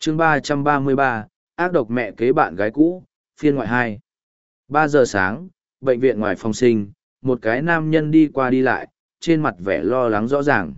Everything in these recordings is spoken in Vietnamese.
chương 333, ác độc mẹ kế bạn gái cũ, phiên ngoại 2. 3 giờ sáng, bệnh viện ngoài phòng sinh, một cái nam nhân đi qua đi lại, trên mặt vẻ lo lắng rõ ràng.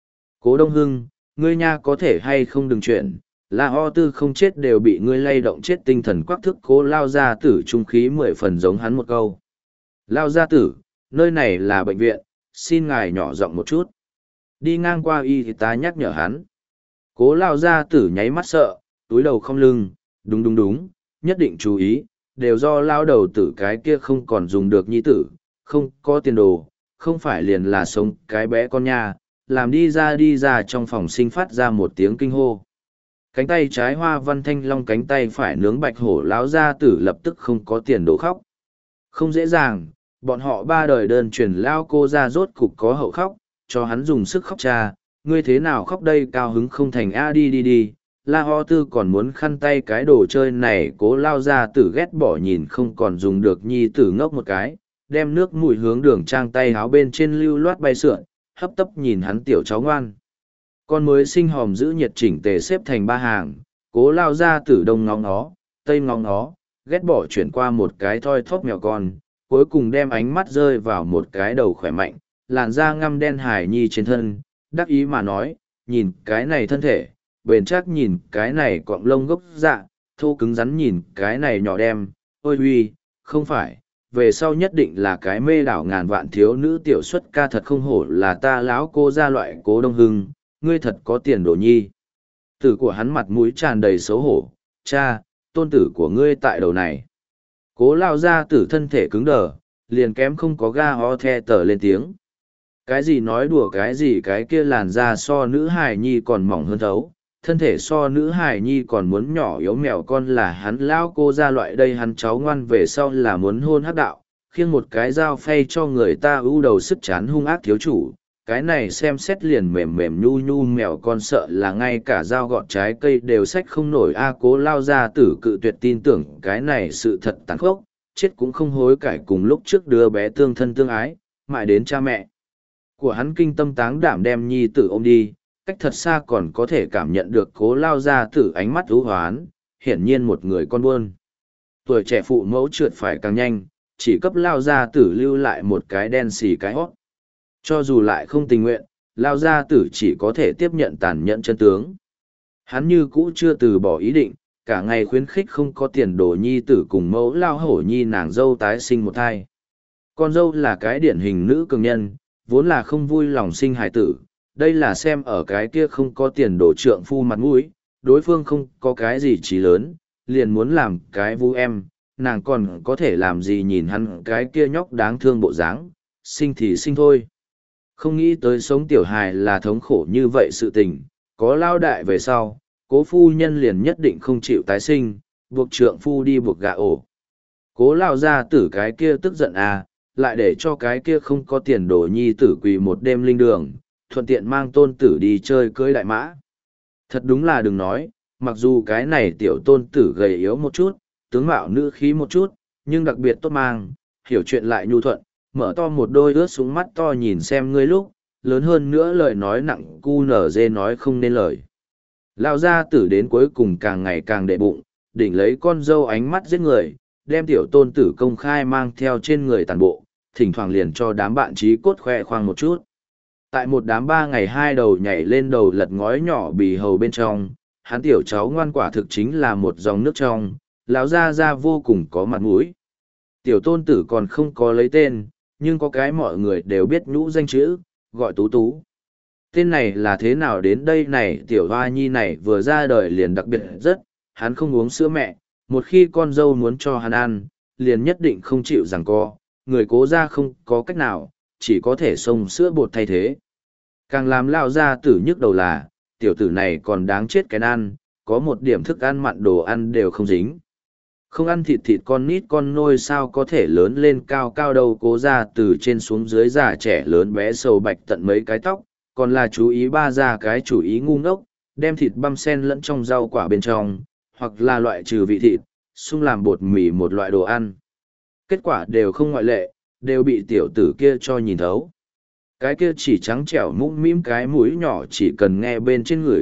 Cố Đông Hưng, ngươi nha có thể hay không đừng chuyện, là ho tư không chết đều bị ngươi lay động chết tinh thần quắc thức. Cố Lao Gia Tử trung khí 10 phần giống hắn một câu. Lao Gia Tử, nơi này là bệnh viện, xin ngài nhỏ giọng một chút. Đi ngang qua y thì ta nhắc nhở hắn. Cố Lao Gia Tử nháy mắt sợ, túi đầu không lưng, đúng, nhất định chú ý, đều do lao đầu tử cái kia không còn dùng được nhi tử, không có tiền đồ, không phải liền là sống cái bé con nha, làm đi ra trong phòng sinh phát ra một tiếng kinh hô. Cánh tay trái hoa văn thanh long, cánh tay phải nướng bạch hổ lão gia tử lập tức không có tiền đồ khóc. Không dễ dàng, bọn họ 3 đời đơn truyền lao cô ra rốt cục có hậu khóc, cho hắn dùng sức khóc cha, ngươi thế nào khóc đây, cao hứng không thành a, đi. La Ho Tư còn muốn khăn tay cái đồ chơi này. Cố Lao Gia Tử ghét bỏ nhìn không còn dùng được nhi tử ngốc một cái, đem nước mùi hướng đường trang tay háo bên trên lưu loát bay sượn, hấp tấp nhìn hắn tiểu cháu ngoan. Con mới sinh hòm giữ nhiệt chỉnh tề xếp thành 3 hàng, Cố Lao Gia Tử đông ngóng nó, tây ngóng nó, ghét bỏ chuyển qua một cái thoi thóp mèo con, cuối cùng đem ánh mắt rơi vào một cái đầu khỏe mạnh, làn da ngăm đen hài nhi trên thân, đắc ý mà nói, nhìn cái này thân thể, bền chắc nhìn cái này cọng lông gốc dạ, thô cứng rắn nhìn cái này nhỏ đem, ôi huy, không phải, về sau nhất định là cái mê đảo ngàn vạn thiếu nữ tiểu xuất ca, thật không hổ là ta lão cô gia loại Cố Đông Hưng, ngươi thật có tiền đồ nhi. Tử của hắn mặt mũi tràn đầy xấu hổ, cha, tôn tử của ngươi tại đầu này. Cố Lao Gia Tử thân thể cứng đờ, liền kém không có ga ho the tờ lên tiếng. Cái gì nói đùa cái gì, cái kia làn da so nữ hài nhi còn mỏng hơn thấu, thân thể so nữ hài nhi còn muốn nhỏ yếu mèo con là hắn lão cô ra loại đây, hắn cháu ngoan về sau là muốn hôn hắc đạo, khiêng một cái dao phay cho người ta ưu đầu sức chán hung ác thiếu chủ. Cái này xem xét liền mềm mềm nhu nhu mèo con sợ là ngay cả dao gọt trái cây đều xách không nổi a. Cố Lao Gia Tử cự tuyệt tin tưởng cái này sự thật tàn khốc, chết cũng không hối cải, cùng lúc trước đứa bé tương thân tương ái, mãi đến cha mẹ của hắn kinh tâm táng đảm đem nhi tử ôm đi, cách thật xa còn có thể cảm nhận được Cố Lao Gia Tử ánh mắt ưu hoán, hiển nhiên một người con buôn. Tuổi trẻ phụ mẫu trượt phải càng nhanh, chỉ cấp Lao Gia Tử lưu lại một cái đen xì cái hót. Cho dù lại không tình nguyện, Lao Gia Tử chỉ có thể tiếp nhận tàn nhẫn chân tướng. Hắn như cũ chưa từ bỏ ý định, cả ngày khuyến khích không có tiền đồ nhi tử cùng mẫu Lao Hổ nhi nàng dâu tái sinh một thai. Con dâu là cái điển hình nữ cường nhân, vốn là không vui lòng sinh hài tử, đây là xem ở cái kia không có tiền đồ trượng phu mặt mũi, đối phương không có cái gì trí lớn, liền muốn làm cái vu em, nàng còn có thể làm gì, nhìn hắn cái kia nhóc đáng thương bộ dáng, sinh thì sinh thôi. Không nghĩ tới sống tiểu hài là thống khổ như vậy sự tình, có lao đại về sau, Cố phu nhân liền nhất định không chịu tái sinh, buộc trượng phu đi buộc gà ổ. Cố Lao Gia Tử cái kia tức giận à, lại để cho cái kia không có tiền đồ nhi tử quỳ một đêm linh đường, thuận tiện mang tôn tử đi chơi cưới đại mã. Thật đúng là đừng nói, mặc dù cái này tiểu tôn tử gầy yếu một chút, tướng mạo nữ khí một chút, nhưng đặc biệt tốt mang, hiểu chuyện lại nhu thuận, mở to một đôi ướt súng mắt to nhìn xem ngươi lúc, lớn hơn nữa lời nói nặng cu nở dê nói không nên lời. Lao Gia Tử đến cuối cùng càng ngày càng đệ bụng, đỉnh lấy con dâu ánh mắt giết người, đem tiểu tôn tử công khai mang theo trên người tàn bộ, thỉnh thoảng liền cho đám bạn trí cốt khoe khoang một chút. Tại một đám 3 ngày 2 đầu nhảy lên đầu lật ngói nhỏ bì hầu bên trong, hắn tiểu cháu ngoan quả thực chính là một dòng nước trong, lão Gia Gia vô cùng có mặt mũi. Tiểu tôn tử còn không có lấy tên, nhưng có cái mọi người đều biết nhũ danh chữ, gọi Tú Tú. Tên này là thế nào đến đây này, tiểu hoa nhi này vừa ra đời liền đặc biệt rất, hắn không uống sữa mẹ, một khi con dâu muốn cho hắn ăn, liền nhất định không chịu giằng co, người Cố gia không có cách nào, chỉ có thể xông sữa bột thay thế. Càng làm Lao Gia Tử nhức đầu là, tiểu tử này còn đáng chết cái ăn, có một điểm thức ăn mặn đồ ăn đều không dính. Không ăn thịt thịt con nít con nôi sao có thể lớn lên cao cao đâu. Cố gia từ trên xuống dưới già trẻ lớn bé sầu bạch tận mấy cái tóc, còn là chú ý ba ra cái chủ ý ngu ngốc, đem thịt băm sen lẫn trong rau quả bên trong, hoặc là loại trừ vị thịt, xung làm bột mì một loại đồ ăn. Kết quả đều không ngoại lệ, đều bị tiểu tử kia cho nhìn thấu. Cái kia chỉ trắng trẻo mũm mĩm cái mũi nhỏ chỉ cần nghe bên trên người,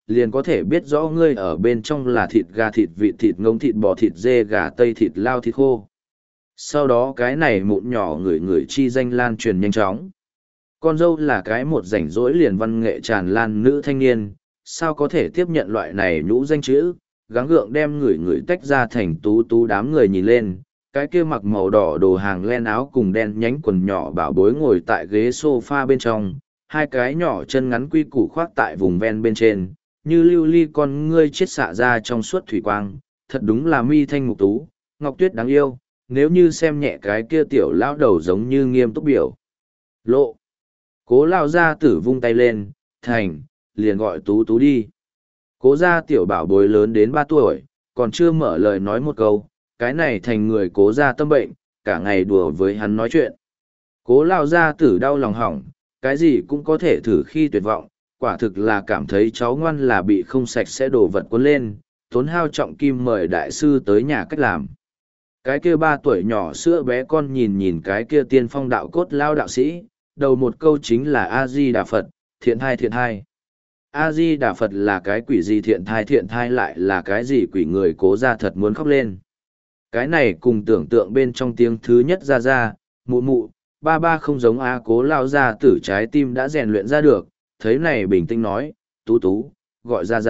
liền có thể biết rõ ngươi ở bên trong là thịt gà, thịt vịt, thịt ngỗng, thịt bò, thịt dê, gà tây, thịt lao, thịt khô. Sau đó cái này mụn nhỏ người chi danh lan truyền nhanh chóng. Con dâu là cái một rảnh rỗi liền văn nghệ tràn lan nữ thanh niên, sao có thể tiếp nhận loại này nhũ danh chữ, gắng gượng đem người tách ra thành tú tú, đám người nhìn lên. Cái kia mặc màu đỏ đồ hàng len áo cùng đen nhánh quần nhỏ bảo bối ngồi tại ghế sofa bên trong, hai cái nhỏ chân ngắn quy củ khoác tại vùng ven bên trên, như lưu ly con ngươi chiết xạ ra trong suốt thủy quang, thật đúng là mi thanh mục tú, ngọc tuyết đáng yêu, nếu như xem nhẹ cái kia tiểu lão đầu giống như nghiêm túc biểu. Lộ. Cố lao gia tử vung tay lên, thành, liền gọi tú tú đi. Cố gia tiểu bảo bối lớn đến 3 tuổi, còn chưa mở lời nói một câu, cái này thành người cố gia tâm bệnh, cả ngày đùa với hắn nói chuyện. Cố lao gia tử đau lòng hỏng, cái gì cũng có thể thử khi tuyệt vọng, quả thực là cảm thấy cháu ngoan là bị không sạch sẽ đổ vật cuốn lên, tốn hao trọng kim mời đại sư tới nhà cách làm. Cái kia 3 tuổi nhỏ sữa bé con nhìn nhìn cái kia tiên phong đạo cốt lao đạo sĩ, đầu một câu chính là A-di-đà Phật, thiện thai thiện thai. A-di-đà Phật là cái quỷ gì, thiện thai lại là cái gì, quỷ người cố ra thật muốn khóc lên. Cái này cùng tưởng tượng bên trong tiếng thứ nhất ra, mụ mụ, ba ba không giống A cố lao ra tử trái tim đã rèn luyện ra được, thấy này bình tĩnh nói, tú tú, gọi ra.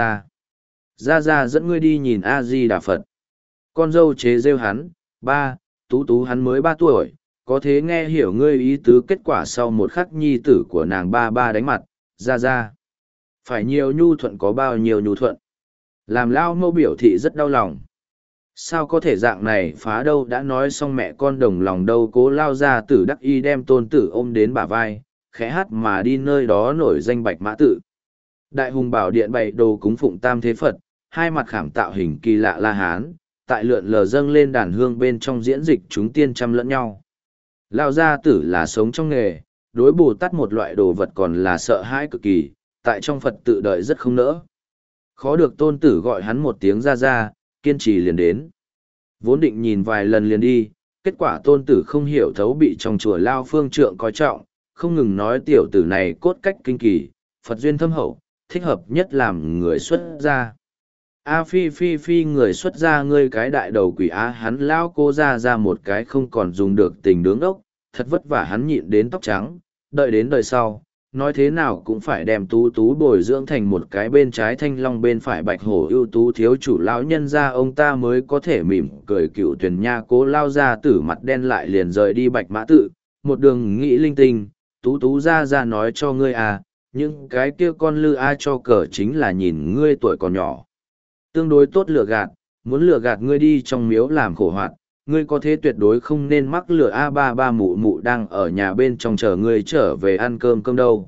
Ra dẫn ngươi đi nhìn A-di-đà Phật. Con dâu chế rêu hắn, ba, tú tú hắn mới 3 tuổi, có thế nghe hiểu ngươi ý tứ. Kết quả sau một khắc nhi tử của nàng ba đánh mặt, ra. Phải nhiều nhu thuận có bao nhiêu nhu thuận. Làm lao mâu biểu thị rất đau lòng. Sao có thể dạng này phá đâu, đã nói xong mẹ con đồng lòng đâu. Cố lao ra tử đắc y đem tôn tử ôm đến bả vai, khẽ hát mà đi nơi đó nổi danh Bạch Mã Tự. Đại hùng bảo điện bày đồ cúng phụng tam thế Phật, hai mặt khảm tạo hình kỳ lạ La Hán, tại lượn lờ dâng lên đàn hương bên trong diễn dịch chúng tiên chăm lẫn nhau. Lao gia tử là sống trong nghề, đối Bồ Tát một loại đồ vật còn là sợ hãi cực kỳ, tại trong Phật tự đợi rất không nỡ. Khó được tôn tử gọi hắn một tiếng ra, kiên trì liền đến. Vốn định nhìn vài lần liền đi, kết quả tôn tử không hiểu thấu bị trong chùa Lao Phương Trượng coi trọng, không ngừng nói tiểu tử này cốt cách kinh kỳ, Phật duyên thâm hậu, thích hợp nhất làm người xuất gia. A phi người xuất gia ngươi cái đại đầu quỷ á, hắn lao cô ra một cái không còn dùng được tình đứng ốc, thật vất vả hắn nhịn đến tóc trắng, đợi đến đời sau, nói thế nào cũng phải đem tú tú bồi dưỡng thành một cái bên trái thanh long bên phải bạch hổ ưu tú thiếu chủ lão nhân ra, ông ta mới có thể mỉm cười. Cựu Tuyền Nha cố lao ra tử mặt đen lại liền rời đi Bạch Mã Tự, một đường nghĩ linh tinh, tú ra nói cho ngươi à, những cái kia con lư ai cho cờ chính là nhìn ngươi tuổi còn nhỏ. Tương đối tốt lừa gạt, muốn lừa gạt ngươi đi trong miếu làm khổ hoạt, ngươi có thế tuyệt đối không nên mắc lừa ba mụ đang ở nhà bên trong chờ ngươi trở về ăn cơm đâu.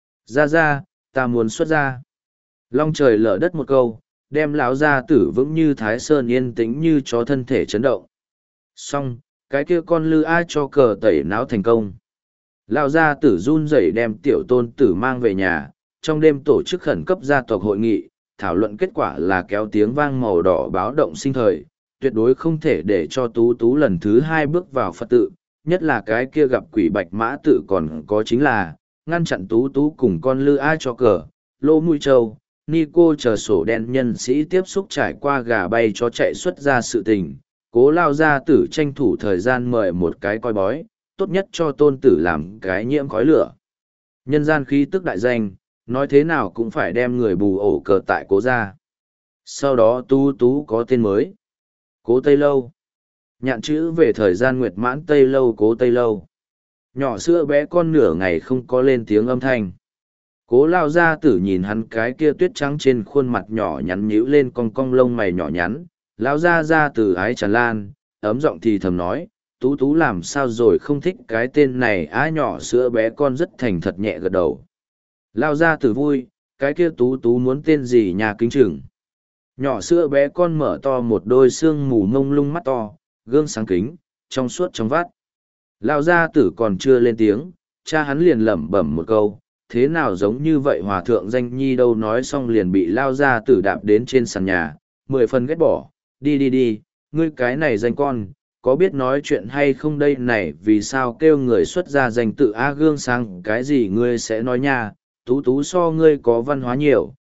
Ra, ta muốn xuất ra. Long trời lở đất một câu, đem lão gia tử vững như Thái Sơn yên tĩnh như chó thân thể chấn động. Xong, cái kia con lư ai cho cờ tẩy não thành công. Lão gia tử run rẩy đem tiểu tôn tử mang về nhà, trong đêm tổ chức khẩn cấp gia tộc hội nghị, thảo luận kết quả là kéo tiếng vang màu đỏ báo động sinh thời, tuyệt đối không thể để cho tú tú lần thứ 2 bước vào Phật tự, nhất là cái kia gặp quỷ Bạch Mã Tự, còn có chính là ngăn chặn tú tú cùng con lư ai cho cờ, lô mũi trâu, ni cô chờ sổ đen nhân sĩ tiếp xúc trải qua gà bay cho chạy xuất ra sự tình. Cố lao gia tử tranh thủ thời gian mời một cái coi bói, tốt nhất cho tôn tử làm cái nhiễm khói lửa. Nhân gian khí tức đại danh, nói thế nào cũng phải đem người bù ổ cờ tại cố gia. Sau đó tú tú có tên mới. Cố Tây Lâu. Nhạn chữ về thời gian nguyệt mãn Tây Lâu, Cố Tây Lâu. Nhỏ sữa bé con nửa ngày không có lên tiếng âm thanh. Cố lao gia tử nhìn hắn cái kia tuyết trắng trên khuôn mặt nhỏ nhắn nhíu lên cong cong lông mày nhỏ nhắn. Lão gia từ ái tràn lan, ấm giọng thì thầm nói, tú tú làm sao rồi, không thích cái tên này á. Nhỏ sữa bé con rất thành thật nhẹ gật đầu. Lao gia tử vui, cái kia tú tú muốn tên gì nhà kính chừng. Nhỏ sữa bé con mở to một đôi xương mù mông lung mắt to, gương sáng kính, trong suốt trong vắt. Lao gia tử còn chưa lên tiếng, cha hắn liền lẩm bẩm một câu, thế nào giống như vậy hòa thượng danh nhi đâu. Nói xong liền bị Lao gia tử đạp đến trên sàn nhà, 10 phần ghét bỏ, đi, ngươi cái này danh con, có biết nói chuyện hay không đây này, vì sao kêu người xuất gia danh tự a. Gương sáng cái gì ngươi sẽ nói nha, tú tú so ngươi có văn hóa nhiều,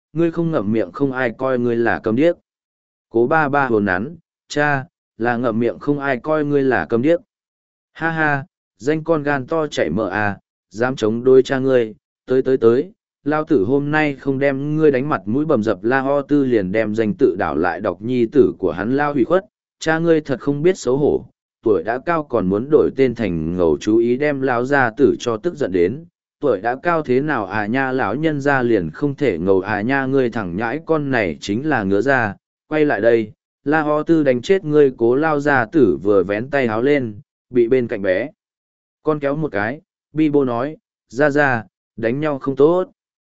ngươi không ngậm miệng không ai coi ngươi là câm điếc. Cố ba ba hồn nắn, cha, là ngậm miệng không ai coi ngươi là câm điếc. Ha ha, danh con gan to chảy mỡ à, dám chống đối cha ngươi, tới, lao tử hôm nay không đem ngươi đánh mặt mũi bầm dập la ho tư liền đem danh tự đảo lại đọc nhi tử của hắn lao hủy khuất, cha ngươi thật không biết xấu hổ, tuổi đã cao còn muốn đổi tên thành ngầu chú ý đem lao gia tử cho tức giận đến, tuổi đã cao thế nào à nha lão nhân ra liền không thể ngầu à nha ngươi thẳng nhãi con này chính là ngứa ra, quay lại đây, la ho tư đánh chết ngươi cố lao gia tử vừa vén tay háo lên, bị bên cạnh bé. Con kéo một cái, bi bô nói, ra, đánh nhau không tốt.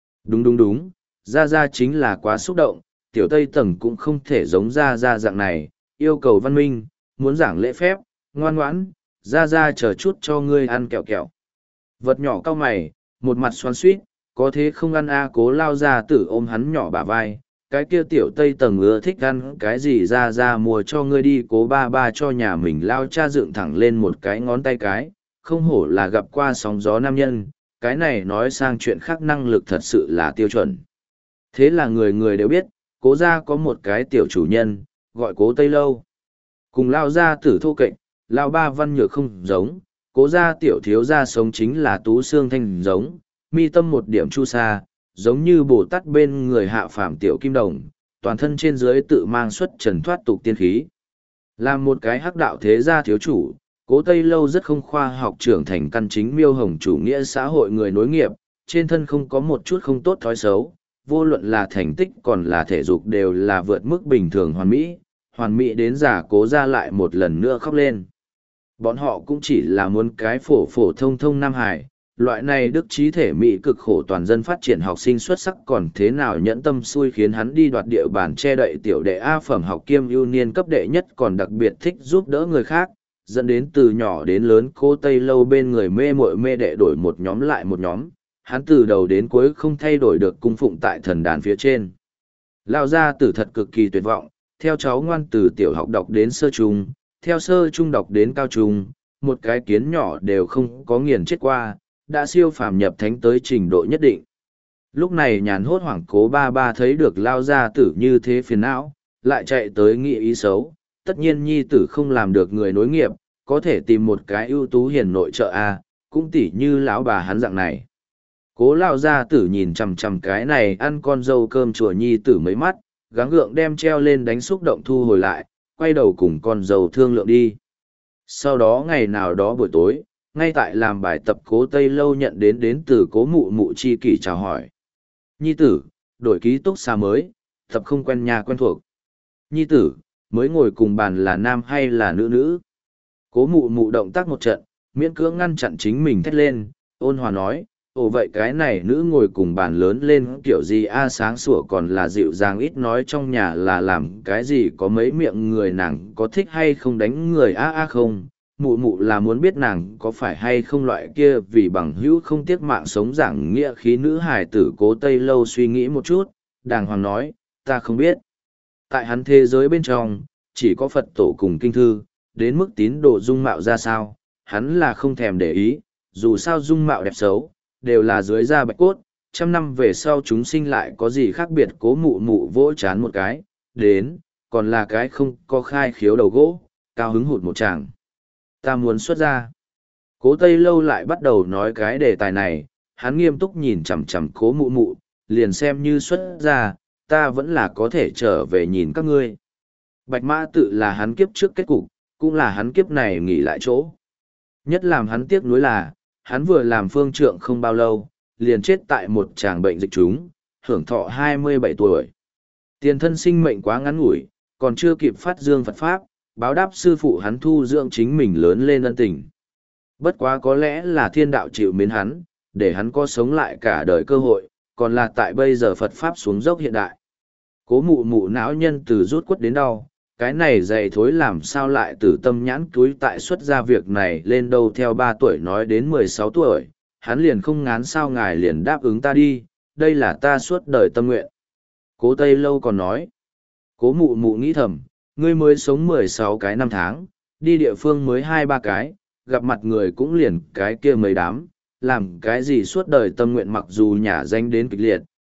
Đúng, ra chính là quá xúc động, tiểu tây tầng cũng không thể giống ra dạng này, yêu cầu văn minh, muốn giảng lễ phép, ngoan ngoãn, ra chờ chút cho ngươi ăn kẹo. Vật nhỏ cao mày, một mặt xoắn suýt, có thế không ăn a cố lao ra tử ôm hắn nhỏ bả vai, cái kia tiểu tây tầng ưa thích ăn cái gì ra mua cho ngươi đi cố ba cho nhà mình lao cha dựng thẳng lên một cái ngón tay cái, không hổ là gặp qua sóng gió nam nhân, cái này nói sang chuyện khác năng lực thật sự là tiêu chuẩn. Thế là người người đều biết, cố gia có một cái tiểu chủ nhân, gọi cố Tây Lâu. Cùng lao gia tử thô kệch, lao ba văn nhược không giống, cố gia tiểu thiếu gia sống chính là tú xương thanh giống, mi tâm một điểm chu sa, giống như Bồ Tát bên người hạ phàm tiểu kim đồng, toàn thân trên dưới tự mang xuất trần thoát tục tiên khí. Làm một cái hắc đạo thế gia thiếu chủ, cố Tây Lâu rất không khoa học trưởng thành căn chính miêu hồng chủ nghĩa xã hội người nối nghiệp, trên thân không có một chút không tốt thói xấu, vô luận là thành tích còn là thể dục đều là vượt mức bình thường hoàn mỹ đến giả cố ra lại một lần nữa khóc lên. Bọn họ cũng chỉ là muốn cái phổ thông Nam Hải, loại này đức trí thể mỹ cực khổ toàn dân phát triển học sinh xuất sắc còn thế nào nhẫn tâm xui khiến hắn đi đoạt địa bàn che đậy tiểu đệ A phẩm học kiêm ưu niên cấp đệ nhất còn đặc biệt thích giúp đỡ người khác, dẫn đến từ nhỏ đến lớn cô Tây Lâu bên người mê muội mê đệ đổi một nhóm lại một nhóm, hắn từ đầu đến cuối không thay đổi được cung phụng tại thần đàn phía trên. Lao gia tử thật cực kỳ tuyệt vọng, theo cháu ngoan từ tiểu học đọc đến sơ trung, theo sơ trung đọc đến cao trung, một cái kiến nhỏ đều không có nghiền chết qua, đã siêu phàm nhập thánh tới trình độ nhất định. Lúc này nhàn hốt hoảng cố ba thấy được Lao gia tử như thế phiền não, lại chạy tới nghị ý xấu, tất nhiên nhi tử không làm được người nối nghiệp, có thể tìm một cái ưu tú hiền nội trợ a, cũng tỉ như lão bà hắn dạng này. Cố Lao gia tử nhìn chằm chằm cái này ăn con dâu cơm chùa nhi tử mấy mắt, gắng gượng đem treo lên đánh xúc động thu hồi lại, quay đầu cùng con dâu thương lượng đi. Sau đó ngày nào đó buổi tối, ngay tại làm bài tập cố Tây Lâu nhận đến từ cố mụ mụ chi kỷ chào hỏi. Nhi tử, đổi ký túc xá mới, tập không quen nhà quen thuộc. Nhi tử, mới ngồi cùng bàn là nam hay là nữ. Cố mụ mụ động tác một trận, miễn cưỡng ngăn chặn chính mình thét lên, ôn hòa nói, ồ vậy cái này nữ ngồi cùng bàn lớn lên kiểu gì a sáng sủa còn là dịu dàng ít nói trong nhà là làm cái gì có mấy miệng người nàng có thích hay không đánh người a không, mụ mụ là muốn biết nàng có phải hay không loại kia vì bằng hữu không tiếc mạng sống giảng nghĩa khí nữ hài tử cố Tây Lâu suy nghĩ một chút, đàng hoàng nói, ta không biết. Tại hắn thế giới bên trong, chỉ có Phật tổ cùng kinh thư, đến mức tín đồ dung mạo ra sao, hắn là không thèm để ý, dù sao dung mạo đẹp xấu, đều là dưới da bạch cốt, trăm năm về sau chúng sinh lại có gì khác biệt cố mụ mụ vỗ chán một cái, đến, còn là cái không có khai khiếu đầu gỗ, cao hứng hụt một chàng. Ta muốn xuất ra. Cố Tây Lâu lại bắt đầu nói cái đề tài này, hắn nghiêm túc nhìn chằm chằm cố mụ mụ, liền xem như xuất ra, ta vẫn là có thể trở về nhìn các ngươi. Bạch Mã tự là hắn kiếp trước kết cục, cũng là hắn kiếp này nghỉ lại chỗ. Nhất làm hắn tiếc nuối là, hắn vừa làm phương trượng không bao lâu, liền chết tại một tràng bệnh dịch trúng, hưởng thọ 27 tuổi. Tiền thân sinh mệnh quá ngắn ngủi, còn chưa kịp phát dương Phật Pháp, báo đáp sư phụ hắn thu dưỡng chính mình lớn lên ân tình. Bất quá có lẽ là thiên đạo chịu mến hắn, để hắn có sống lại cả đời cơ hội, còn là tại bây giờ Phật Pháp xuống dốc hiện đại. Cố mụ mụ não nhân từ rút quất đến đau, cái này dày thối làm sao lại từ tâm nhãn túi tại xuất ra việc này lên đâu theo 3 tuổi nói đến 16 tuổi, hắn liền không ngán sao ngài liền đáp ứng ta đi, đây là ta suốt đời tâm nguyện. Cố Tây Lâu còn nói, cố mụ mụ nghĩ thầm, ngươi mới sống 16 cái năm tháng, đi địa phương mới 2-3 cái, gặp mặt người cũng liền cái kia mấy đám, làm cái gì suốt đời tâm nguyện mặc dù nhả danh đến kịch liệt,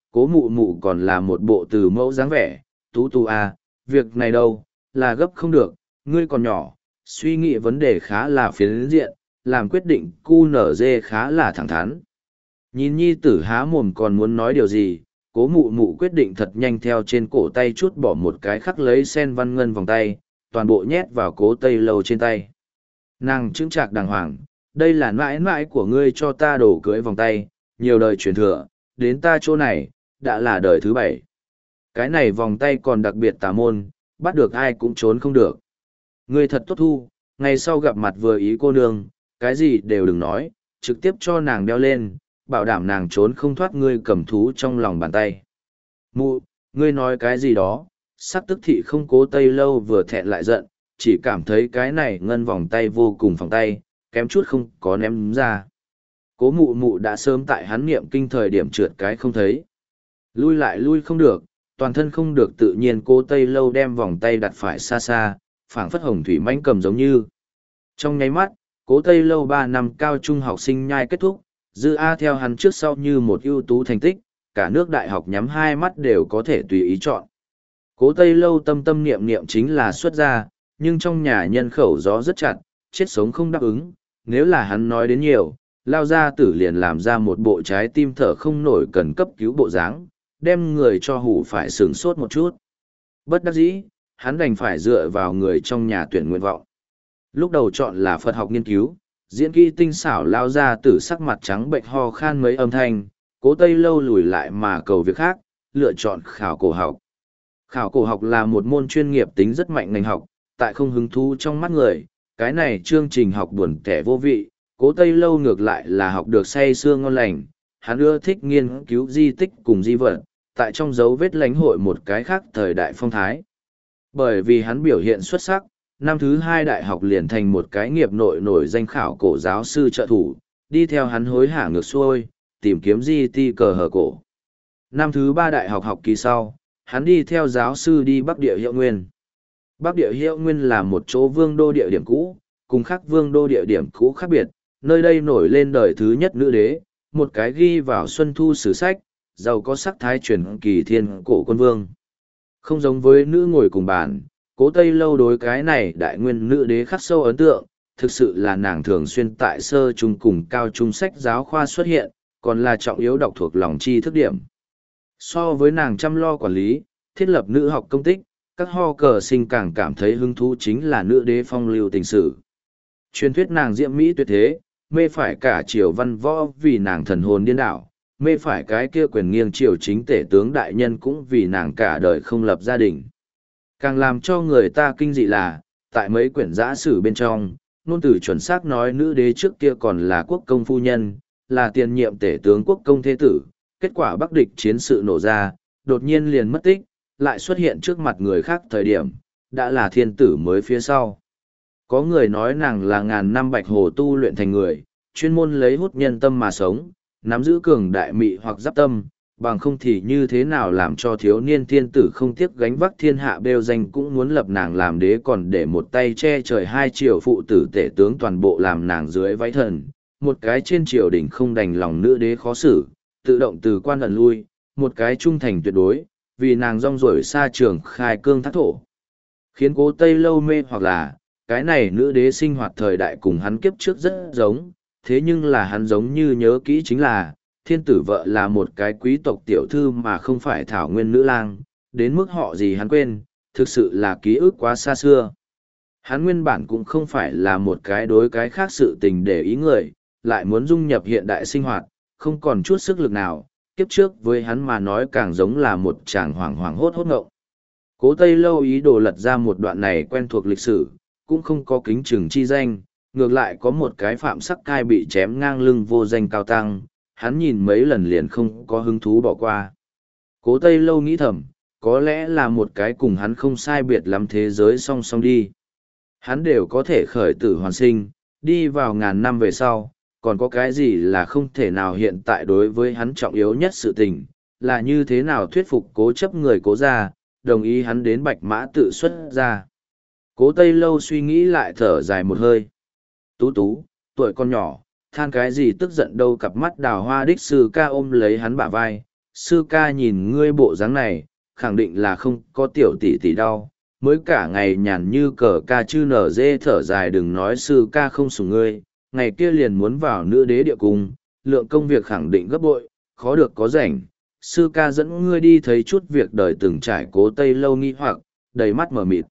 cố mụ mụ còn là một bộ từ mẫu dáng vẻ, tú tú à, việc này đâu, là gấp không được, ngươi còn nhỏ, suy nghĩ vấn đề khá là phiến diện, làm quyết định cu nở dê khá là thẳng thắn. Nhìn nhi tử há mồm còn muốn nói điều gì, cố mụ mụ quyết định thật nhanh theo trên cổ tay chút bỏ một cái khắc lấy sen văn ngân vòng tay, toàn bộ nhét vào cố tây lâu trên tay. Nàng chững chạc đàng hoàng, đây là mãi mãi của ngươi cho ta đổ cưới vòng tay, nhiều đời truyền thừa, đến ta chỗ này, đã là đời thứ 7. Cái này vòng tay còn đặc biệt tà môn, bắt được ai cũng trốn không được. Ngươi thật tốt thu, ngày sau gặp mặt vừa ý cô nương, cái gì đều đừng nói, trực tiếp cho nàng đeo lên, bảo đảm nàng trốn không thoát ngươi cầm thú trong lòng bàn tay. Mụ, ngươi nói cái gì đó, sắc tức thị không cố tây lâu vừa thẹn lại giận, chỉ cảm thấy cái này ngân vòng tay vô cùng phòng tay, kém chút không có ném ra. Cố mụ mụ đã sớm tại hắn niệm kinh thời điểm trượt cái không thấy. Lui lại lui không được, toàn thân không được tự nhiên cô tây lâu đem vòng tay đặt phải xa xa, phảng phất hồng thủy mãnh cầm giống như. Trong nháy mắt, cố tây lâu 3 năm cao trung học sinh nhai kết thúc, dư A theo hắn trước sau như một ưu tú thành tích, cả nước đại học nhắm 2 mắt đều có thể tùy ý chọn. Cố tây lâu tâm tâm niệm niệm chính là xuất gia, nhưng trong nhà nhân khẩu gió rất chặt, chết sống không đáp ứng, nếu là hắn nói đến nhiều, lao ra tử liền làm ra một bộ trái tim thở không nổi cần cấp cứu bộ dáng, đem người cho hủ phải sửng sốt một chút. Bất đắc dĩ, hắn đành phải dựa vào người trong nhà tuyển nguyện vọng. Lúc đầu chọn là Phật học nghiên cứu, diễn kỹ tinh xảo lao ra tử sắc mặt trắng bệnh ho khan mấy âm thanh, cố tây lâu lùi lại mà cầu việc khác, lựa chọn khảo cổ học. Khảo cổ học là một môn chuyên nghiệp tính rất mạnh ngành học, tại không hứng thú trong mắt người, cái này chương trình học buồn tẻ vô vị, cố tây lâu ngược lại là học được say sưa ngon lành, hắn ưa thích nghiên cứu di tích cùng di vật, tại trong dấu vết lãnh hội một cái khác thời đại phong thái. Bởi vì hắn biểu hiện xuất sắc, năm thứ 2 đại học liền thành một cái nghiệp nội nổi danh khảo cổ giáo sư trợ thủ, đi theo hắn hối hả ngược xuôi, tìm kiếm di ti cờ hờ cổ. Năm thứ 3 đại học học kỳ sau, hắn đi theo giáo sư đi Bắc Địa Hiệu Nguyên. Bắc Địa Hiệu Nguyên là một chỗ vương đô địa điểm cũ, cùng khác vương đô địa điểm cũ khác biệt, nơi đây nổi lên đời thứ nhất nữ đế, một cái ghi vào Xuân Thu sử sách, giàu có sắc thái truyền kỳ thiên cổ quân vương. Không giống với nữ ngồi cùng bàn, cố tây lâu đối cái này đại nguyên nữ đế khắc sâu ấn tượng, thực sự là nàng thường xuyên tại sơ trung cùng cao trung sách giáo khoa xuất hiện, còn là trọng yếu đọc thuộc lòng tri thức điểm. So với nàng chăm lo quản lý, thiết lập nữ học công tích, các ho cờ sinh càng cảm thấy hứng thú chính là nữ đế phong lưu tình sử. Truyền thuyết nàng diễm mỹ tuyệt thế, mê phải cả triều văn võ vì nàng thần hồn điên đảo, mê phải cái kia quyền nghiêng triều chính tể tướng đại nhân cũng vì nàng cả đời không lập gia đình. Càng làm cho người ta kinh dị là, tại mấy quyển giã sử bên trong, ngôn từ chuẩn xác nói nữ đế trước kia còn là quốc công phu nhân, là tiền nhiệm tể tướng quốc công thế tử, kết quả bắc địch chiến sự nổ ra, đột nhiên liền mất tích, lại xuất hiện trước mặt người khác thời điểm, đã là thiên tử mới phía sau. Có người nói nàng là ngàn năm bạch hồ tu luyện thành người, chuyên môn lấy hút nhân tâm mà sống, nắm giữ cường đại mị hoặc giáp tâm, bằng không thì như thế nào làm cho thiếu niên thiên tử không tiếc gánh vác thiên hạ bêu danh cũng muốn lập nàng làm đế còn để một tay che trời 2 triều phụ tử tể tướng toàn bộ làm nàng dưới váy thần, một cái trên triều đình không đành lòng nữ đế khó xử, tự động từ quan ẩn lui, một cái trung thành tuyệt đối, vì nàng rong ruổi xa trường khai cương thác thổ. Khiến cố Tây lâu mê hoặc là, cái này nữ đế sinh hoạt thời đại cùng hắn kiếp trước rất giống, thế nhưng là hắn giống như nhớ kỹ chính là, thiên tử vợ là một cái quý tộc tiểu thư mà không phải thảo nguyên nữ lang, đến mức họ gì hắn quên, thực sự là ký ức quá xa xưa. Hắn nguyên bản cũng không phải là một cái đối cái khác sự tình để ý người, lại muốn dung nhập hiện đại sinh hoạt, không còn chút sức lực nào, kiếp trước với hắn mà nói càng giống là một chàng hoảng hoảng hốt hốt ngộng. Cố Tây lâu ý đồ lật ra một đoạn này quen thuộc lịch sử, cũng không có kính chừng chi danh, ngược lại có một cái phạm sắc cai bị chém ngang lưng vô danh cao tăng, hắn nhìn mấy lần liền không có hứng thú bỏ qua. Cố Tây lâu nghĩ thầm, có lẽ là một cái cùng hắn không sai biệt lắm thế giới song song đi. Hắn đều có thể khởi tử hoàn sinh, đi vào ngàn năm về sau, còn có cái gì là không thể nào hiện tại đối với hắn trọng yếu nhất sự tình, là như thế nào thuyết phục cố chấp người cố ra, đồng ý hắn đến bạch mã tự xuất ra. Cố Tây lâu suy nghĩ lại thở dài một hơi. Tú tú, tuổi con nhỏ, than cái gì tức giận đâu, cặp mắt đào hoa đích sư ca ôm lấy hắn bả vai, sư ca nhìn ngươi bộ dáng này, khẳng định là không có tiểu tỷ tỷ đau, mới cả ngày nhàn như cờ ca chư nở dê thở dài đừng nói sư ca không sủng ngươi, ngày kia liền muốn vào nữ đế địa cung, lượng công việc khẳng định gấp bội, khó được có rảnh. Sư ca dẫn ngươi đi thấy chút việc đời từng trải Cố Tây Lâu nghi hoặc, đầy mắt mờ mịt.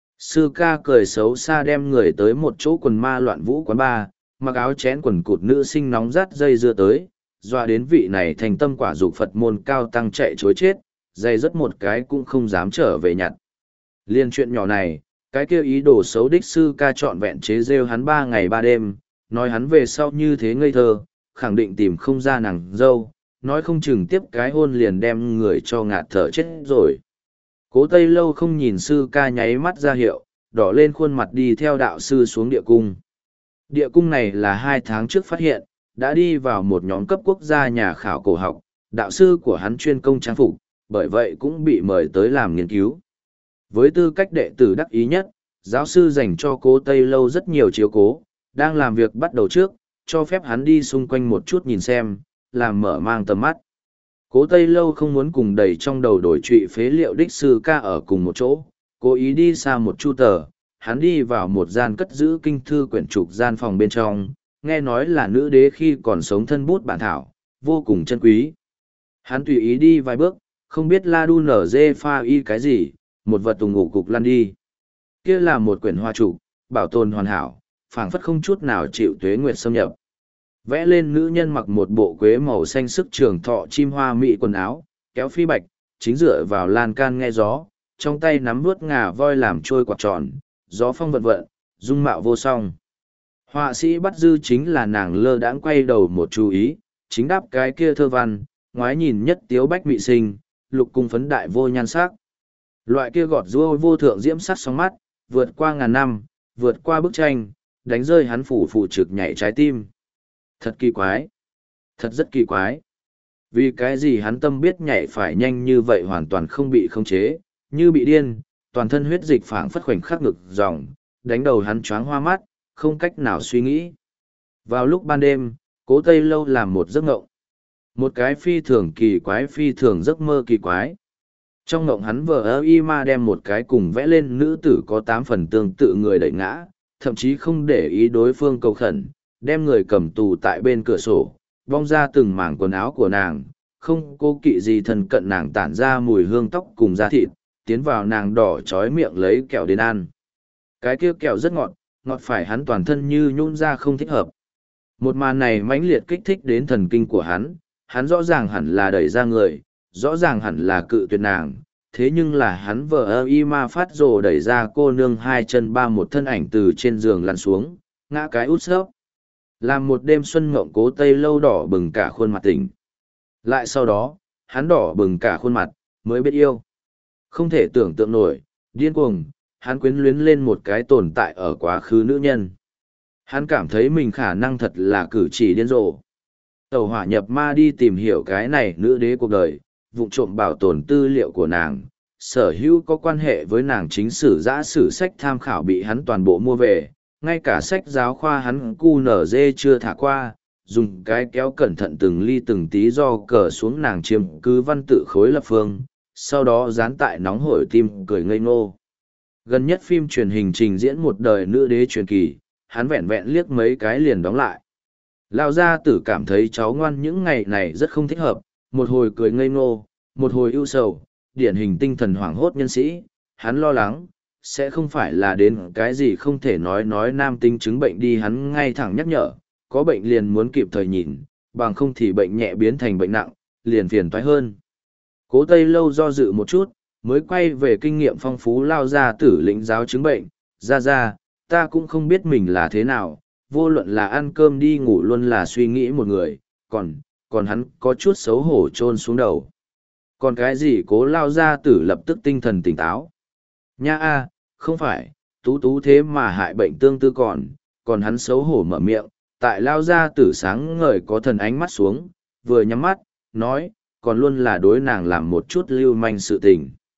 Sư ca cười xấu xa đem người tới một chỗ quần ma loạn vũ quán bar, mặc áo chén quần cụt nữ sinh nóng rát dây dưa tới, dọa đến vị này thành tâm quả dục Phật môn cao tăng chạy chối chết, dây rất một cái cũng không dám trở về nhặt. Liên chuyện nhỏ này, cái kêu ý đồ xấu đích sư ca trọn vẹn chế rêu hắn 3 ngày 3 đêm, nói hắn về sau như thế ngây thơ, khẳng định tìm không ra nàng dâu, nói không chừng tiếp cái hôn liền đem người cho ngạt thở chết rồi. Cố Tây Lâu không nhìn sư ca nháy mắt ra hiệu, đỏ lên khuôn mặt đi theo đạo sư xuống địa cung. Địa cung này là 2 tháng trước phát hiện, đã đi vào một nhóm cấp quốc gia nhà khảo cổ học, đạo sư của hắn chuyên công trang phục, bởi vậy cũng bị mời tới làm nghiên cứu. Với tư cách đệ tử đắc ý nhất, giáo sư dành cho Cố Tây Lâu rất nhiều chiếu cố, đang làm việc bắt đầu trước, cho phép hắn đi xung quanh một chút nhìn xem, làm mở mang tầm mắt. Cố Tây Lâu không muốn cùng đầy trong đầu đổi trụy phế liệu đích sư ca ở cùng một chỗ, cố ý đi xa một chu tờ, hắn đi vào một gian cất giữ kinh thư quyển trục gian phòng bên trong, nghe nói là nữ đế khi còn sống thân bút bản thảo, vô cùng chân quý. Hắn tùy ý đi vài bước, không biết la đu nở dê pha y cái gì, một vật tùng ngủ cục lăn đi. Kia là một quyển hoa trục, bảo tồn hoàn hảo, phảng phất không chút nào chịu tuế nguyệt xâm nhập. Vẽ lên nữ nhân mặc một bộ quế màu xanh sức trường thọ chim hoa mị quần áo, kéo phi bạch, chính dựa vào lan can nghe gió, trong tay nắm vuốt ngà voi làm trôi quạt tròn, gió phong vận vận, dung mạo vô song. Họa sĩ bắt dư chính là nàng lơ đãng quay đầu một chú ý, chính đáp cái kia thơ văn, ngoái nhìn nhất tiếu bách mị sinh, lục cung phấn đại vô nhan sắc. Loại kia gọt rua vô thượng diễm sắc sóng mắt, vượt qua ngàn năm, vượt qua bức tranh, đánh rơi hắn phủ trực nhảy trái tim. Thật kỳ quái. Thật rất kỳ quái. Vì cái gì hắn tâm biết nhảy phải nhanh như vậy hoàn toàn không bị khống chế, như bị điên, toàn thân huyết dịch phảng phất khoảnh khắc ngực dòng, đánh đầu hắn choáng hoa mắt, không cách nào suy nghĩ. Vào lúc ban đêm, Cố Tây Lâu làm một giấc ngộng. Một cái phi thường kỳ quái phi thường giấc mơ kỳ quái. Trong ngộng hắn vờ y ma đem một cái cùng vẽ lên nữ tử có 8 phần tương tự người đẩy ngã, thậm chí không để ý đối phương cầu khẩn, đem người cầm tù tại bên cửa sổ, vong ra từng mảng quần áo của nàng, không cố kỵ gì thân cận nàng tản ra mùi hương tóc cùng da thịt, tiến vào nàng đỏ trói miệng lấy kẹo đến ăn. Cái kia kẹo rất ngọt, ngọt phải hắn toàn thân như nhún ra không thích hợp. Một màn này mãnh liệt kích thích đến thần kinh của hắn rõ ràng hẳn là đẩy ra người, rõ ràng hẳn là cự tuyệt nàng, thế nhưng là hắn vờ y ma phát rồ đẩy ra cô nương 2 chân 3 một thân ảnh từ trên giường lăn xuống, ngã cái út sấp. Làm một đêm xuân ngộng Cố Tây Lâu đỏ bừng cả khuôn mặt tỉnh. Lại sau đó, hắn đỏ bừng cả khuôn mặt, mới biết yêu. Không thể tưởng tượng nổi, điên cuồng, hắn quyến luyến lên một cái tồn tại ở quá khứ nữ nhân. Hắn cảm thấy mình khả năng thật là cử chỉ điên rồ. Tẩu hỏa nhập ma đi tìm hiểu cái này nữ đế cuộc đời, vụng trộm bảo tồn tư liệu của nàng, sở hữu có quan hệ với nàng chính sử giã sử sách tham khảo bị hắn toàn bộ mua về, ngay cả sách giáo khoa hắn cu nở dê chưa thả qua, dùng cái kéo cẩn thận từng ly từng tí do cờ xuống nàng chiếm cứ văn tự khối lập phương, sau đó dán tại nóng hổi tim cười ngây ngô. Gần nhất phim truyền hình trình diễn một đời nữ đế truyền kỳ, hắn vẹn vẹn liếc mấy cái liền đóng lại. Lão gia tử cảm thấy cháu ngoan những ngày này rất không thích hợp, một hồi cười ngây ngô, một hồi ưu sầu, điển hình tinh thần hoảng hốt nhân sĩ, hắn lo lắng, sẽ không phải là đến cái gì không thể nói nam tính chứng bệnh đi hắn ngay thẳng nhắc nhở, có bệnh liền muốn kịp thời nhìn, bằng không thì bệnh nhẹ biến thành bệnh nặng, liền phiền toái hơn. Cố Tây Lâu do dự một chút, mới quay về kinh nghiệm phong phú lao ra tử lĩnh giáo chứng bệnh, ra, ta cũng không biết mình là thế nào, vô luận là ăn cơm đi ngủ luôn là suy nghĩ một người, còn hắn có chút xấu hổ chôn xuống đầu. Còn cái gì Cố lao ra tử lập tức tinh thần tỉnh táo. Nha a, không phải, tú thế mà hại bệnh tương tư còn hắn xấu hổ mở miệng, tại lao ra tử sáng ngời có thần ánh mắt xuống, vừa nhắm mắt, nói, còn luôn là đối nàng làm một chút lưu manh sự tình.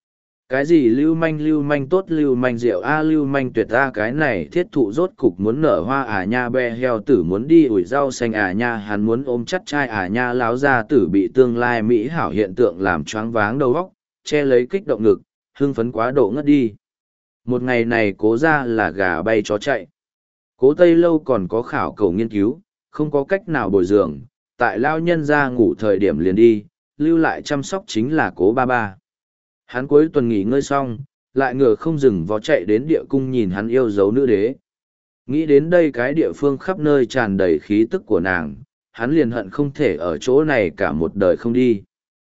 Cái gì lưu manh tốt lưu manh rượu a lưu manh tuyệt a cái này thiết thụ rốt cục muốn nở hoa à nha be heo tử muốn đi ủi rau xanh à nha hắn muốn ôm chắt trai à nha láo gia tử bị tương lai mỹ hảo hiện tượng làm choáng váng đầu óc, che lấy kích động ngực, hưng phấn quá độ ngất đi. Một ngày này cố ra là gà bay chó chạy. Cố Tây Lâu còn có khảo cầu nghiên cứu, không có cách nào bồi dưỡng, tại lao nhân ra ngủ thời điểm liền đi, lưu lại chăm sóc chính là cố ba ba. Hắn cuối tuần nghỉ ngơi xong, lại ngựa không dừng vó chạy đến địa cung nhìn hắn yêu dấu nữ đế. Nghĩ đến đây cái địa phương khắp nơi tràn đầy khí tức của nàng, hắn liền hận không thể ở chỗ này cả một đời không đi.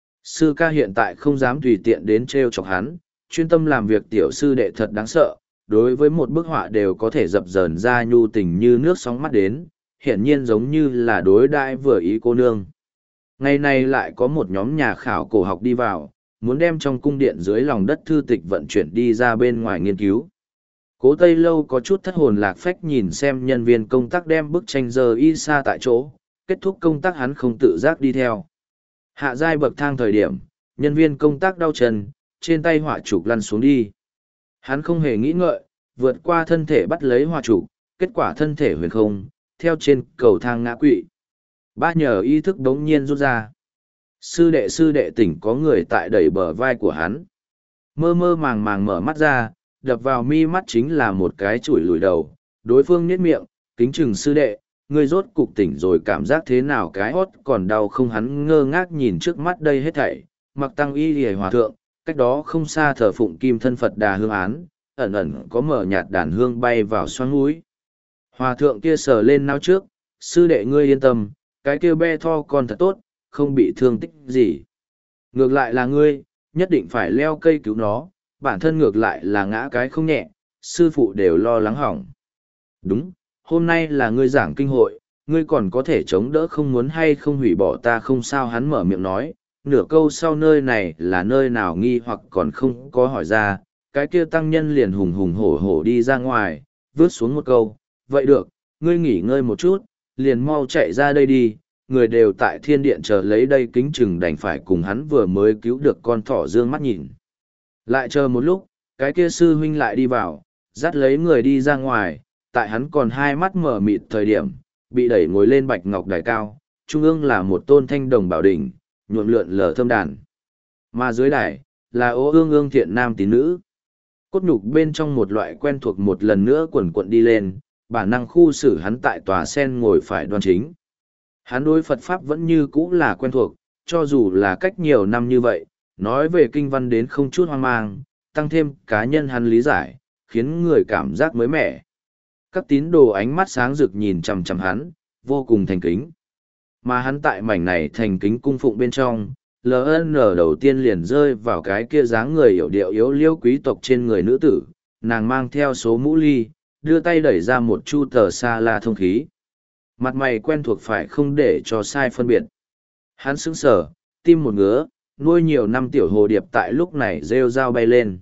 Sư ca hiện tại không dám tùy tiện đến trêu chọc hắn, chuyên tâm làm việc tiểu sư đệ thật đáng sợ, đối với một bức họa đều có thể dập dờn ra nhu tình như nước sóng mắt đến, hiển nhiên giống như là đối đãi vừa ý cô nương. Ngày này lại có một nhóm nhà khảo cổ học đi vào, muốn đem trong cung điện dưới lòng đất thư tịch vận chuyển đi ra bên ngoài nghiên cứu. Cố Tây Lâu có chút thất hồn lạc phách nhìn xem nhân viên công tác đem bức tranh giờ y xa tại chỗ, kết thúc công tác hắn không tự giác đi theo. Hạ giai bậc thang thời điểm, nhân viên công tác đau chân, trên tay họa trục lăn xuống đi. Hắn không hề nghĩ ngợi, vượt qua thân thể bắt lấy họa trục, kết quả thân thể huyền không, theo trên cầu thang ngã quỵ. Ba nhờ ý thức đống nhiên rút ra. Sư đệ tỉnh có người tại đẩy bờ vai của hắn. Mơ mơ màng màng mở mắt ra, đập vào mi mắt chính là một cái chùi lùi đầu. Đối phương nhếch miệng, kính chừng sư đệ, ngươi rốt cục tỉnh rồi cảm giác thế nào cái hót còn đau không hắn ngơ ngác nhìn trước mắt đây hết thảy. Mặc tăng y lìa hòa thượng, cách đó không xa thờ phụng kim thân Phật Đà hương án, ẩn ẩn có mở nhạt đàn hương bay vào xoang mũi. Hòa thượng kia sờ lên nao trước, sư đệ ngươi yên tâm, cái kia be tho con thật tốt, không bị thương tích gì. Ngược lại là ngươi, nhất định phải leo cây cứu nó, bản thân ngược lại là ngã cái không nhẹ, sư phụ đều lo lắng hỏng. Đúng, hôm nay là ngươi giảng kinh hội, ngươi còn có thể chống đỡ không muốn hay không hủy bỏ ta không sao hắn mở miệng nói, nửa câu sau nơi này là nơi nào nghi hoặc còn không có hỏi ra, cái kia tăng nhân liền hùng hùng hổ hổ đi ra ngoài, vớt xuống một câu, vậy được, ngươi nghỉ ngơi một chút, liền mau chạy ra đây đi, người đều tại thiên điện chờ lấy đây kính chừng đành phải cùng hắn vừa mới cứu được con thỏ dương mắt nhìn. Lại chờ một lúc, cái kia sư huynh lại đi vào, dắt lấy người đi ra ngoài, tại hắn còn hai mắt mở mịt thời điểm, bị đẩy ngồi lên bạch ngọc đài cao, trung ương là một tôn thanh đồng bảo đỉnh, nhuộm lượn lờ thơm đàn. Mà dưới đài, là ô ương ương thiện nam tín nữ. Cốt nhục bên trong một loại quen thuộc một lần nữa quần quận đi lên, bản năng khu xử hắn tại tòa sen ngồi phải đoan chính. Hắn đối Phật Pháp vẫn như cũ là quen thuộc, cho dù là cách nhiều năm như vậy, nói về kinh văn đến không chút hoang mang, tăng thêm cá nhân hắn lý giải, khiến người cảm giác mới mẻ. Các tín đồ ánh mắt sáng rực nhìn chằm chằm hắn, vô cùng thành kính. Mà hắn tại mảnh này thành kính cung phụng bên trong, LN đầu tiên liền rơi vào cái kia dáng người hiểu điệu yếu liêu quý tộc trên người nữ tử, nàng mang theo số mũ ly, đưa tay đẩy ra một chu tờ sa la thông khí. Mặt mày quen thuộc phải không để cho sai phân biệt. Hắn sững sờ, tim một ngứa, nuôi nhiều năm tiểu hồ điệp tại lúc này rêu rao bay lên.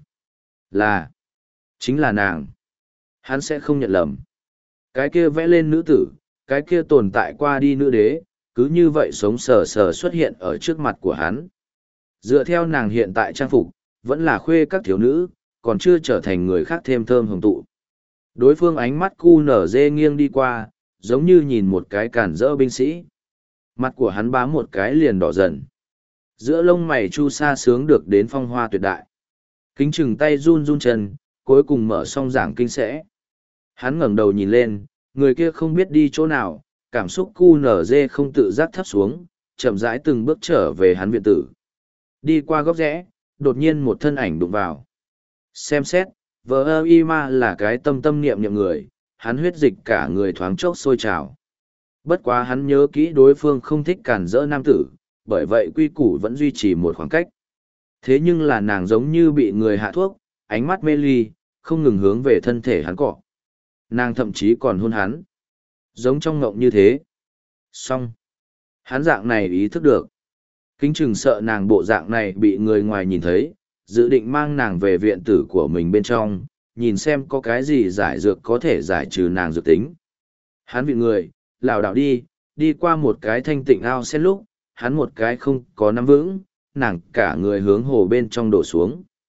Chính là nàng. Hắn sẽ không nhận lầm. Cái kia vẽ lên nữ tử, cái kia tồn tại qua đi nữ đế, cứ như vậy sống sờ sờ xuất hiện ở trước mặt của hắn. Dựa theo nàng hiện tại trang phục, vẫn là khuê các thiếu nữ, còn chưa trở thành người khác thêm thơm hồng tụ. Đối phương ánh mắt cu nở dê nghiêng đi qua, giống như nhìn một cái cản rỡ binh sĩ. Mặt của hắn bám một cái liền đỏ dần. Giữa lông mày chu sa sướng được đến phong hoa tuyệt đại. Kính chừng tay run run chân, cuối cùng mở xong giảng kinh sẽ. Hắn ngẩng đầu nhìn lên, người kia không biết đi chỗ nào, cảm xúc cu nở dê không tự giác thấp xuống, chậm rãi từng bước trở về hắn viện tử. Đi qua góc rẽ, đột nhiên một thân ảnh đụng vào. Xem xét, vợ ơ y ma là cái tâm tâm niệm niệm người, hắn huyết dịch cả người thoáng chốc sôi trào. Bất quá hắn nhớ kỹ đối phương không thích cản rỡ nam tử, bởi vậy quy củ vẫn duy trì một khoảng cách. Thế nhưng là nàng giống như bị người hạ thuốc, ánh mắt mê ly, không ngừng hướng về thân thể hắn cọ. Nàng thậm chí còn hôn hắn. Giống trong ngộng như thế. Xong. Hắn dạng này ý thức được. Kính chừng sợ nàng bộ dạng này bị người ngoài nhìn thấy, dự định mang nàng về viện tử của mình bên trong, nhìn xem có cái gì giải dược có thể giải trừ nàng dược tính. Hắn vị người, lảo đảo đi qua một cái thanh tịnh ao sen lúc, hắn một cái không có nắm vững, nàng cả người hướng hồ bên trong đổ xuống.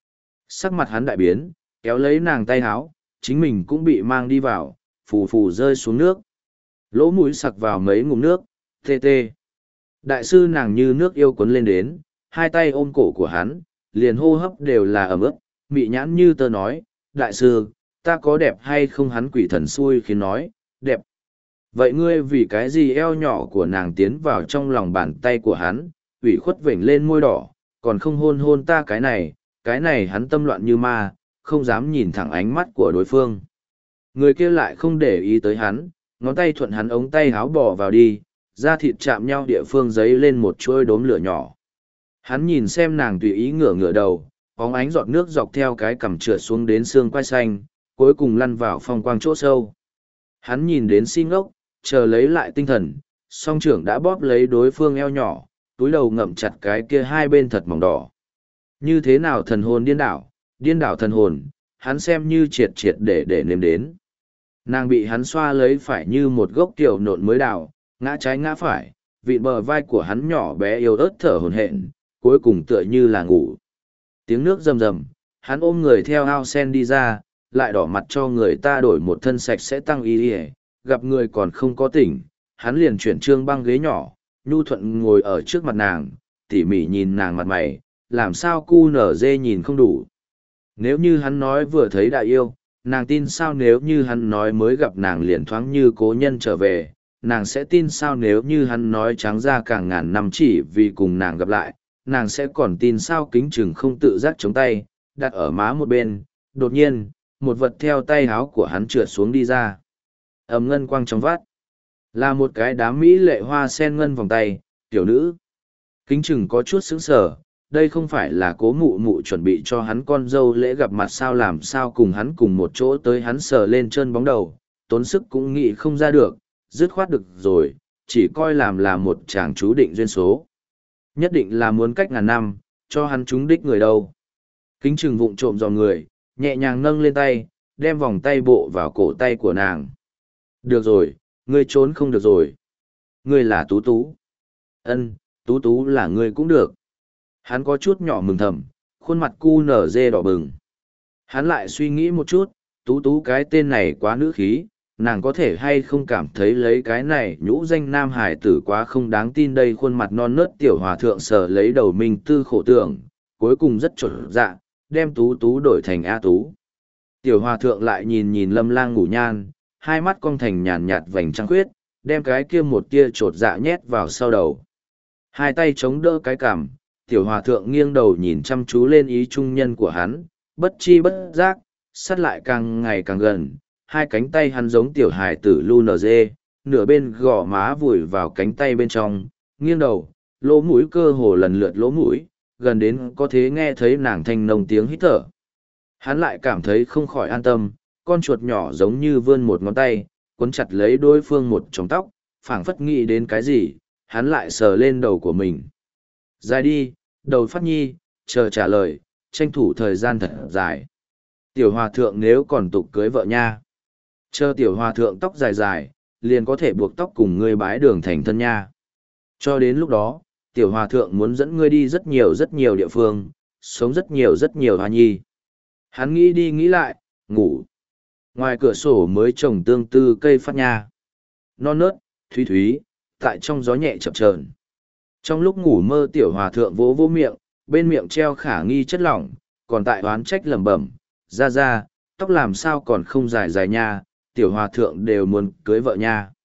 Sắc mặt hắn đại biến, kéo lấy nàng tay háo, chính mình cũng bị mang đi vào, phù phù rơi xuống nước. Lỗ mũi sặc vào mấy ngụm nước, tê tê. Đại sư nàng như nước yêu cuốn lên đến, hai tay ôm cổ của hắn, liền hô hấp đều là ẩm ướt, mị nhãn như tơ nói, đại sư, ta có đẹp hay không? Hắn quỷ thần xui khiến nói, đẹp. Vậy ngươi vì cái gì eo nhỏ của nàng tiến vào trong lòng bàn tay của hắn, ủy khuất vểnh lên môi đỏ, còn không hôn hôn ta cái này hắn tâm loạn như ma, không dám nhìn thẳng ánh mắt của đối phương. Người kia lại không để ý tới hắn, ngón tay thuận hắn ống tay háo bỏ vào đi, da thịt chạm nhau địa phương giấy lên một chuôi đốm lửa nhỏ. Hắn nhìn xem nàng tùy ý ngửa ngửa đầu, bóng ánh giọt nước dọc theo cái cằm trượt xuống đến xương quai xanh, cuối cùng lăn vào phong quang chỗ sâu. Hắn nhìn đến si ngốc, chờ lấy lại tinh thần, song trưởng đã bóp lấy đối phương eo nhỏ, túi đầu ngậm chặt cái kia hai bên thật mỏng đỏ. Như thế nào thần hồn điên đảo thần hồn, hắn xem như triệt triệt để nếm đến. Nàng bị hắn xoa lấy phải như một gốc tiểu nộn mới đào, ngã trái ngã phải, vịn bờ vai của hắn nhỏ bé yếu ớt thở hổn hển, cuối cùng tựa như là ngủ. Tiếng nước rầm rầm, hắn ôm người theo ao sen đi ra, lại đỏ mặt cho người ta đổi một thân sạch sẽ tăng y y, gặp người còn không có tỉnh, hắn liền chuyển trương băng ghế nhỏ, nhu thuận ngồi ở trước mặt nàng, tỉ mỉ nhìn nàng mặt mày, làm sao cu nở dê nhìn không đủ. Nếu như hắn nói vừa thấy đại yêu, nàng tin sao? Nếu như hắn nói mới gặp nàng liền thoáng như cố nhân trở về, nàng sẽ tin sao? Nếu như hắn nói trắng ra càng ngàn năm chỉ vì cùng nàng gặp lại, nàng sẽ còn tin sao? Kính chừng không tự giác chống tay, đặt ở má một bên, đột nhiên, một vật theo tay háo của hắn trượt xuống đi ra. Ầm ngân quang trong vắt, là một cái đám mỹ lệ hoa sen ngân vòng tay, tiểu nữ. Kính chừng có chút sững sờ, đây không phải là cố mụ mụ chuẩn bị cho hắn con dâu lễ gặp mặt sao? Làm sao cùng hắn cùng một chỗ tới? Hắn sờ lên chân bóng đầu, tốn sức cũng nghĩ không ra được, dứt khoát được rồi, chỉ coi làm là một chàng chú định duyên số. Nhất định là muốn cách ngàn năm, cho hắn trúng đích người đâu. Kính chừng vụng trộm dò người, nhẹ nhàng nâng lên tay, đem vòng tay bộ vào cổ tay của nàng. Được rồi, ngươi trốn không được rồi. Ngươi là Tú Tú. Ân, Tú Tú là ngươi cũng được. Hắn có chút nhỏ mừng thầm, khuôn mặt cu nở dê đỏ bừng. Hắn lại suy nghĩ một chút, Tú Tú cái tên này quá nữ khí, nàng có thể hay không cảm thấy lấy cái này nhũ danh nam hải tử quá không đáng tin đây. Khuôn mặt non nớt tiểu hòa thượng sờ lấy đầu mình tư khổ tưởng, cuối cùng rất chuẩn dạ, đem Tú Tú đổi thành A Tú. Tiểu hòa thượng lại nhìn nhìn Lâm Lang ngủ nhan, hai mắt cong thành nhàn nhạt vành trăng khuyết, đem cái kia một tia trột dạ nhét vào sau đầu. Hai tay chống đỡ cái cằm, tiểu hòa thượng nghiêng đầu nhìn chăm chú lên ý trung nhân của hắn, bất chi bất giác, sát lại càng ngày càng gần, hai cánh tay hắn giống tiểu hài tử lu nở dê, nửa bên gò má vùi vào cánh tay bên trong, nghiêng đầu, lỗ mũi cơ hồ lần lượt lỗ mũi, gần đến có thể nghe thấy nàng thanh nồng tiếng hít thở. Hắn lại cảm thấy không khỏi an tâm, con chuột nhỏ giống như vươn một ngón tay, cuốn chặt lấy đối phương một chồng tóc, phảng phất nghĩ đến cái gì, hắn lại sờ lên đầu của mình. Dài đi, đầu phát nhi, chờ trả lời, tranh thủ thời gian thật dài. Tiểu hòa thượng nếu còn tục cưới vợ nha. Chờ tiểu hòa thượng tóc dài dài, liền có thể buộc tóc cùng ngươi bái đường thành thân nha. Cho đến lúc đó, tiểu hòa thượng muốn dẫn ngươi đi rất nhiều địa phương, sống rất nhiều hoa nhi. Hắn nghĩ đi nghĩ lại, ngủ. Ngoài cửa sổ mới trồng tương tư cây phát nha. Non nớt, thúy thúy, tại trong gió nhẹ chập chờn. Trong lúc ngủ mơ tiểu hòa thượng vỗ vỗ miệng, bên miệng treo khả nghi chất lỏng, còn tại oán trách lẩm bẩm, ra, tóc làm sao còn không dài dài nha, tiểu hòa thượng đều muốn cưới vợ nha.